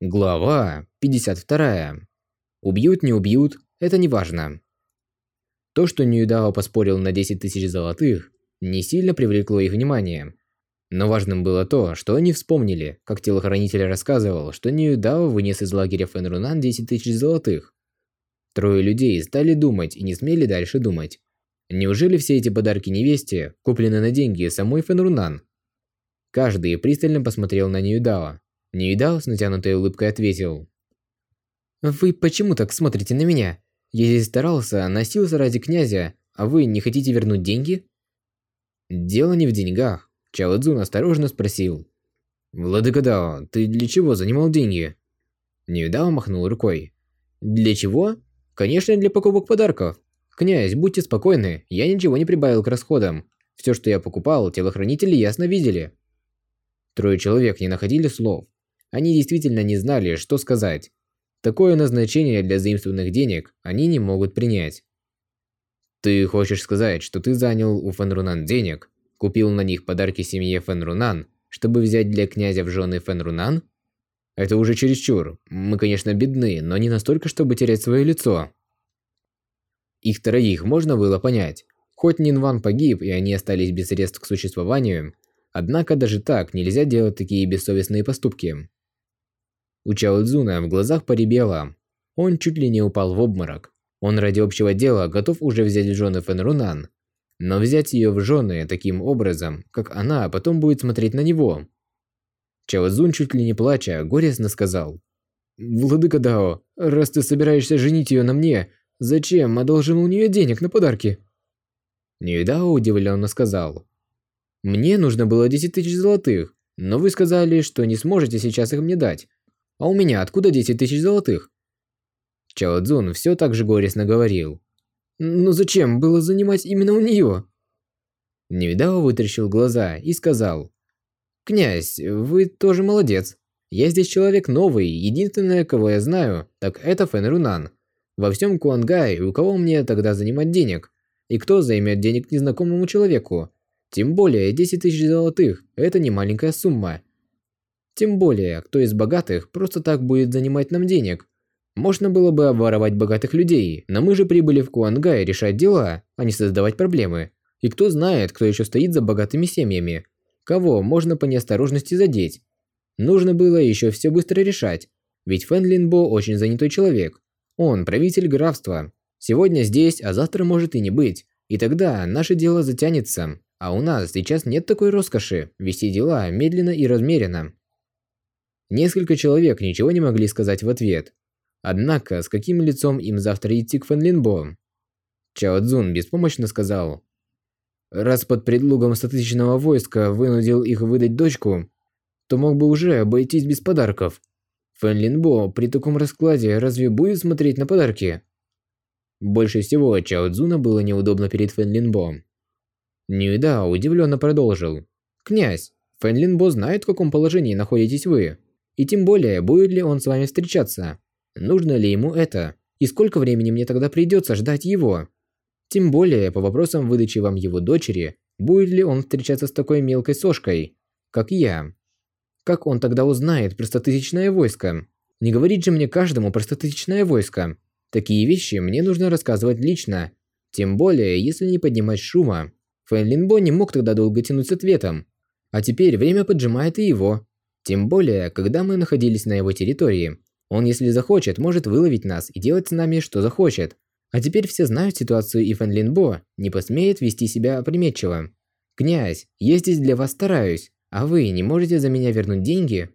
Глава 52. Убьют, не убьют, это не важно. То, что Ньюдао поспорил на 10 тысяч золотых, не сильно привлекло их внимание. Но важным было то, что они вспомнили, как телохранитель рассказывал, что Ньюдао вынес из лагеря Фэнрунан 10 тысяч золотых. Трое людей стали думать и не смели дальше думать. Неужели все эти подарки невесте куплены на деньги самой Фэнрунан? Каждый пристально посмотрел на Ньюдао. Ньюдао с натянутой улыбкой ответил: «Вы почему так смотрите на меня? Я здесь старался, носился ради князя, а вы не хотите вернуть деньги?» «Дело не в деньгах», — Чао Цзун осторожно спросил. «Владыка Дао, ты для чего занимал деньги?» Ньюдао махнул рукой. «Для чего? Конечно, для покупок подарков. Князь, будьте спокойны, я ничего не прибавил к расходам. Все, что я покупал, телохранители ясно видели». Трое человек не находили слов. Они действительно не знали, что сказать. Такое назначение для заимствованных денег они не могут принять. «Ты хочешь сказать, что ты занял у Фэнрунан денег, купил на них подарки семье Фэнрунан, чтобы взять для князя в жены Фэнрунан? Это уже чересчур. Мы, конечно, бедны, но не настолько, чтобы терять свое лицо». Их троих можно было понять. Хоть Нинван погиб и они остались без средств к существованию, однако даже так нельзя делать такие бессовестные поступки. У Чао Цзуна в глазах порябело. Он чуть ли не упал в обморок. Он ради общего дела готов уже взять в жены Фэнрунан. Но взять ее в жены таким образом, как она потом будет смотреть на него. Чао Цзун чуть ли не плача, горестно сказал: «Владыка Дао, раз ты собираешься женить ее на мне, зачем одолжил у нее денег на подарки?» Ньюдао удивленно сказал: «Мне нужно было 10 тысяч золотых, но вы сказали, что не сможете сейчас их мне дать. А у меня откуда 10 тысяч золотых?» Чао Цзун все так же горестно говорил: «Но зачем было занимать именно у нее?» Ньюдао вытаращил глаза и сказал: «Князь, вы тоже молодец. Я здесь человек новый, единственное, кого я знаю, так это Фэнрунан. Во всем Куангае у кого мне тогда занимать денег? И кто займет денег незнакомому человеку? Тем более 10 тысяч золотых – это не маленькая сумма. Тем более, кто из богатых просто так будет занимать нам денег? Можно было бы обворовать богатых людей, но мы же прибыли в Куангай решать дела, а не создавать проблемы. И кто знает, кто еще стоит за богатыми семьями? Кого можно по неосторожности задеть? Нужно было еще все быстро решать, ведь Фэн Линбо очень занятой человек. Он правитель графства. Сегодня здесь, а завтра может и не быть. И тогда наше дело затянется. А у нас сейчас нет такой роскоши вести дела медленно и размеренно. Несколько человек ничего не могли сказать в ответ. Однако, с каким лицом им завтра идти к Фэн Линбо? Чао Цзун беспомощно сказал: «Раз под предлогом стотысячного войска вынудил их выдать дочку, то мог бы уже обойтись без подарков. Фэн Линбо при таком раскладе разве будет смотреть на подарки?» Больше всего Чао Цзуна было неудобно перед Фэн Линбо. Ньюдао удивленно продолжил: «Князь, Фэн Линбо знает, в каком положении находитесь вы. И тем более, будет ли он с вами встречаться. Нужно ли ему это? И сколько времени мне тогда придется ждать его? Тем более, по вопросам выдачи вам его дочери, будет ли он встречаться с такой мелкой сошкой, как я? Как он тогда узнает про стотысячное войско? Не говорить же мне каждому про стотысячное войско. Такие вещи мне нужно рассказывать лично. Тем более, если не поднимать шума. Фэн Линбо не мог тогда долго тянуть с ответом. А теперь время поджимает и его. Тем более, когда мы находились на его территории. Он, если захочет, может выловить нас и делать с нами, что захочет. А теперь все знают ситуацию, и Фэн Линбо не посмеет вести себя опрометчиво. «Князь, я здесь для вас стараюсь, а вы не можете за меня вернуть деньги?»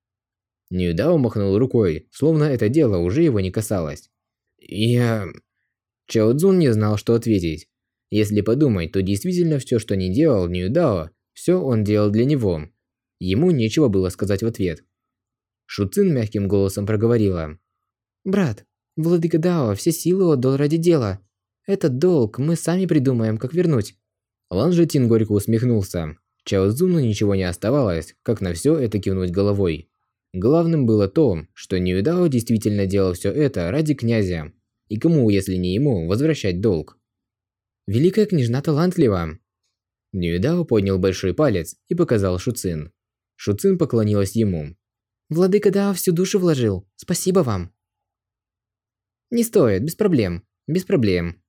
Ньюдао махнул рукой, словно это дело уже его не касалось. «Я...» Чао Цзун не знал, что ответить. Если подумать, то действительно все, что не делал Ньюдао, все он делал для него. Ему нечего было сказать в ответ. Шу Цин мягким голосом проговорила: «Брат, владыка Дао все силы отдал ради дела. Этот долг мы сами придумаем, как вернуть». Лан Житин горько усмехнулся. Чао Цзуну ничего не оставалось, как на все это кивнуть головой. Главным было то, что Ньюдао действительно делал все это ради князя. И кому, если не ему, возвращать долг? «Великая княжна талантлива!» Ньюдао поднял большой палец и показал Шу Цин. Шу Цин поклонилась ему. Владыка Дао всю душу вложил. Спасибо вам. Не стоит, без проблем. Без проблем.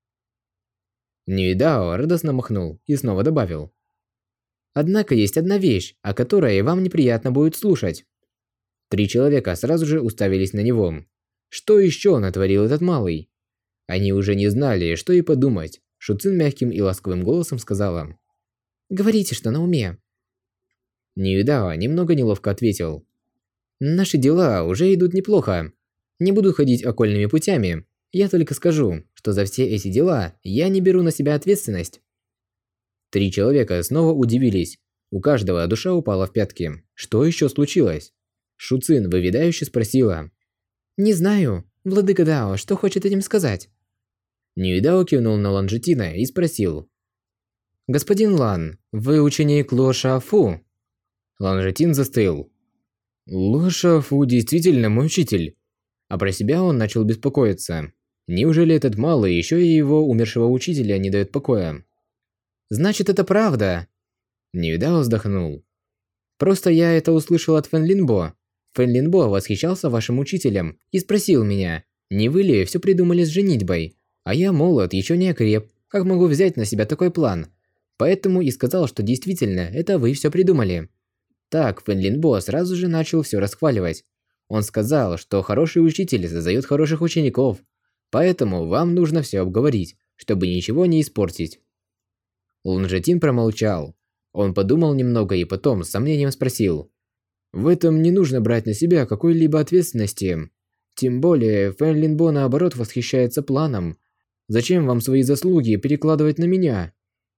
Ньюидао радостно махнул и снова добавил. Однако есть одна вещь, о которой вам неприятно будет слушать. 3 человека сразу же уставились на него. Что еще натворил этот малый? Они уже не знали, что и подумать. Шуцин мягким и ласковым голосом сказала. «Говорите, что на уме». Ньюидао немного неловко ответил. «Наши дела уже идут неплохо. Не буду ходить окольными путями. Я только скажу, что за все эти дела я не беру на себя ответственность». 3 человека снова удивились. У каждого душа упала в пятки. Что еще случилось? Шуцин выведающе спросила. «Не знаю. Владыка Дао, что хочет этим сказать?» Ньюидао кивнул на Ланжетина и спросил. «Господин Лан, вы ученик Ло Шаофу?» Ланжетин застыл. «Ло Шаофу действительно мой учитель». А про себя он начал беспокоиться. Неужели этот малый еще и его умершего учителя не дает покоя? «Значит, это правда!» Ньюидао вздохнул. «Просто я это услышал от Фэн Линбо. Фэн Линбо восхищался вашим учителем и спросил меня, не вы ли все придумали с женитьбой? А я молод, еще не окреп. Как могу взять на себя такой план? Поэтому и сказал, что действительно, это вы все придумали». Так Фэн Линбо сразу же начал все расхваливать. Он сказал, что хороший учитель создает хороших учеников. Поэтому вам нужно все обговорить, чтобы ничего не испортить. Ланжетин промолчал. Он подумал немного и потом с сомнением спросил. «В этом не нужно брать на себя какой-либо ответственности. Тем более, Фэн Линбо наоборот восхищается планом. Зачем вам свои заслуги перекладывать на меня?»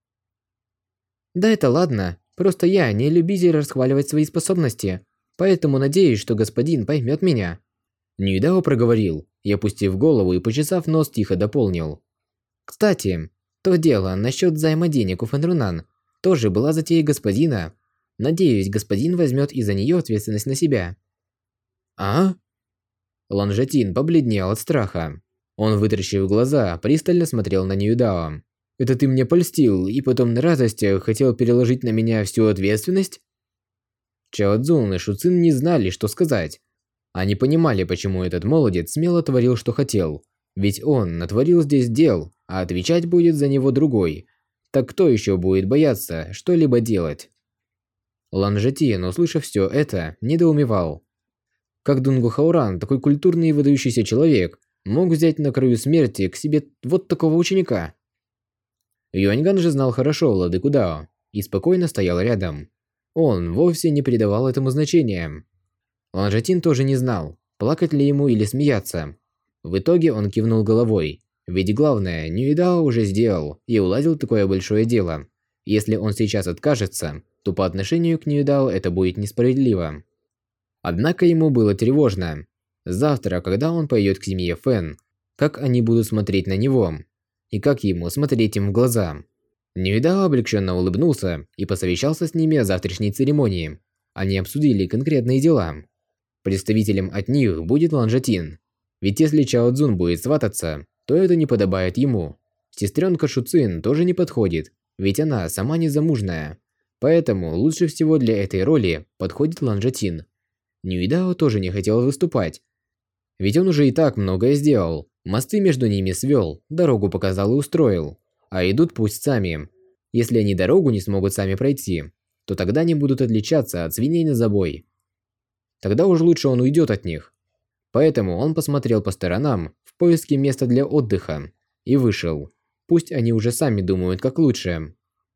«Да это ладно. Просто я не любитель расхваливать свои способности. Поэтому надеюсь, что господин поймет меня». Ньюидао проговорил и, опустив голову и почесав нос, тихо дополнил. «Кстати, то дело насчет займа денег у Фэнрунан тоже была затея господина. Надеюсь, господин возьмет из-за нее ответственность на себя». «А?» Ланжетин побледнел от страха. Он, вытаращив глаза, пристально смотрел на Ньюидао. «Это ты мне польстил и потом на радостях хотел переложить на меня всю ответственность?» Чао Цзун и Шуцин не знали, что сказать. Они понимали, почему этот молодец смело творил, что хотел. Ведь он натворил здесь дел, а отвечать будет за него другой. Так кто еще будет бояться что-либо делать? Ланжетин, услышав все это, недоумевал. Как Дунгу Хауран, такой культурный и выдающийся человек, мог взять на краю смерти к себе вот такого ученика? Юаньган же знал хорошо владыку Дао и спокойно стоял рядом. Он вовсе не придавал этому значения. Ланжетин тоже не знал, плакать ли ему или смеяться. В итоге он кивнул головой, ведь главное, Ньюидао уже сделал и уладил такое большое дело. Если он сейчас откажется, то по отношению к Ньюидао это будет несправедливо. Однако ему было тревожно. Завтра, когда он пойдет к семье Фэн, как они будут смотреть на него, и как ему смотреть им в глаза. Ньюидао облегченно улыбнулся и посовещался с ними о завтрашней церемонии. Они обсудили конкретные дела. Представителем от них будет Ланжетин. Ведь если Чао Цзун будет свататься, то это не подобает ему. Сестренка Шуцин тоже не подходит, ведь она сама незамужная. Поэтому лучше всего для этой роли подходит Ланжетин. Ньюидао тоже не хотел выступать. Ведь он уже и так многое сделал. Мосты между ними свел, дорогу показал и устроил. А идут пусть сами. Если они дорогу не смогут сами пройти, то тогда они будут отличаться от свиней на забой. Тогда уж лучше он уйдет от них. Поэтому он посмотрел по сторонам в поиске места для отдыха и вышел. Пусть они уже сами думают, как лучше.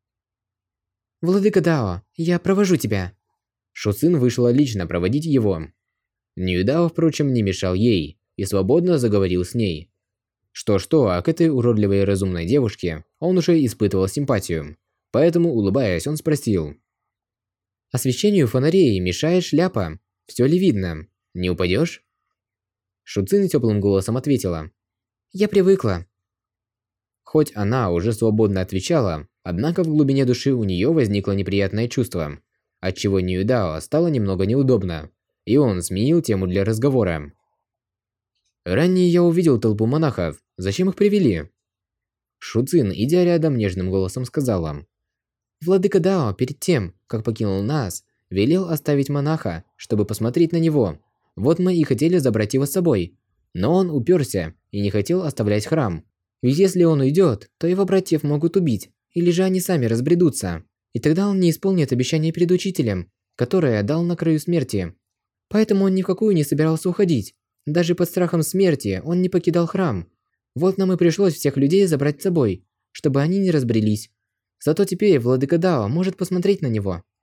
«Владыка Дао, я провожу тебя». Шуцин вышла лично проводить его. Ньюидао, впрочем, не мешал ей и свободно заговорил с ней. Что-что, а к этой уродливой и разумной девушке он уже испытывал симпатию. Поэтому, улыбаясь, он спросил. «Освещению фонарей мешает шляпа. Все ли видно? Не упадешь?» Шуцин теплым голосом ответила. «Я привыкла». Хоть она уже свободно отвечала, однако в глубине души у нее возникло неприятное чувство, отчего Ньюидао стало немного неудобно, и он сменил тему для разговора. «Ранее я увидел толпу монахов. Зачем их привели?» Шуцин, идя рядом, нежным голосом сказала. «Владыка Дао перед тем, как покинул нас, велел оставить монаха чтобы посмотреть на него. Вот мы и хотели забрать его с собой. Но он уперся и не хотел оставлять храм. Ведь если он уйдет, то его братьев могут убить, или же они сами разбредутся. И тогда он не исполнит обещание перед учителем, которое дал на краю смерти. Поэтому он ни в какую не собирался уходить. Даже под страхом смерти он не покидал храм. Вот нам и пришлось всех людей забрать с собой, чтобы они не разбрелись. Зато теперь владыка Дао может посмотреть на него.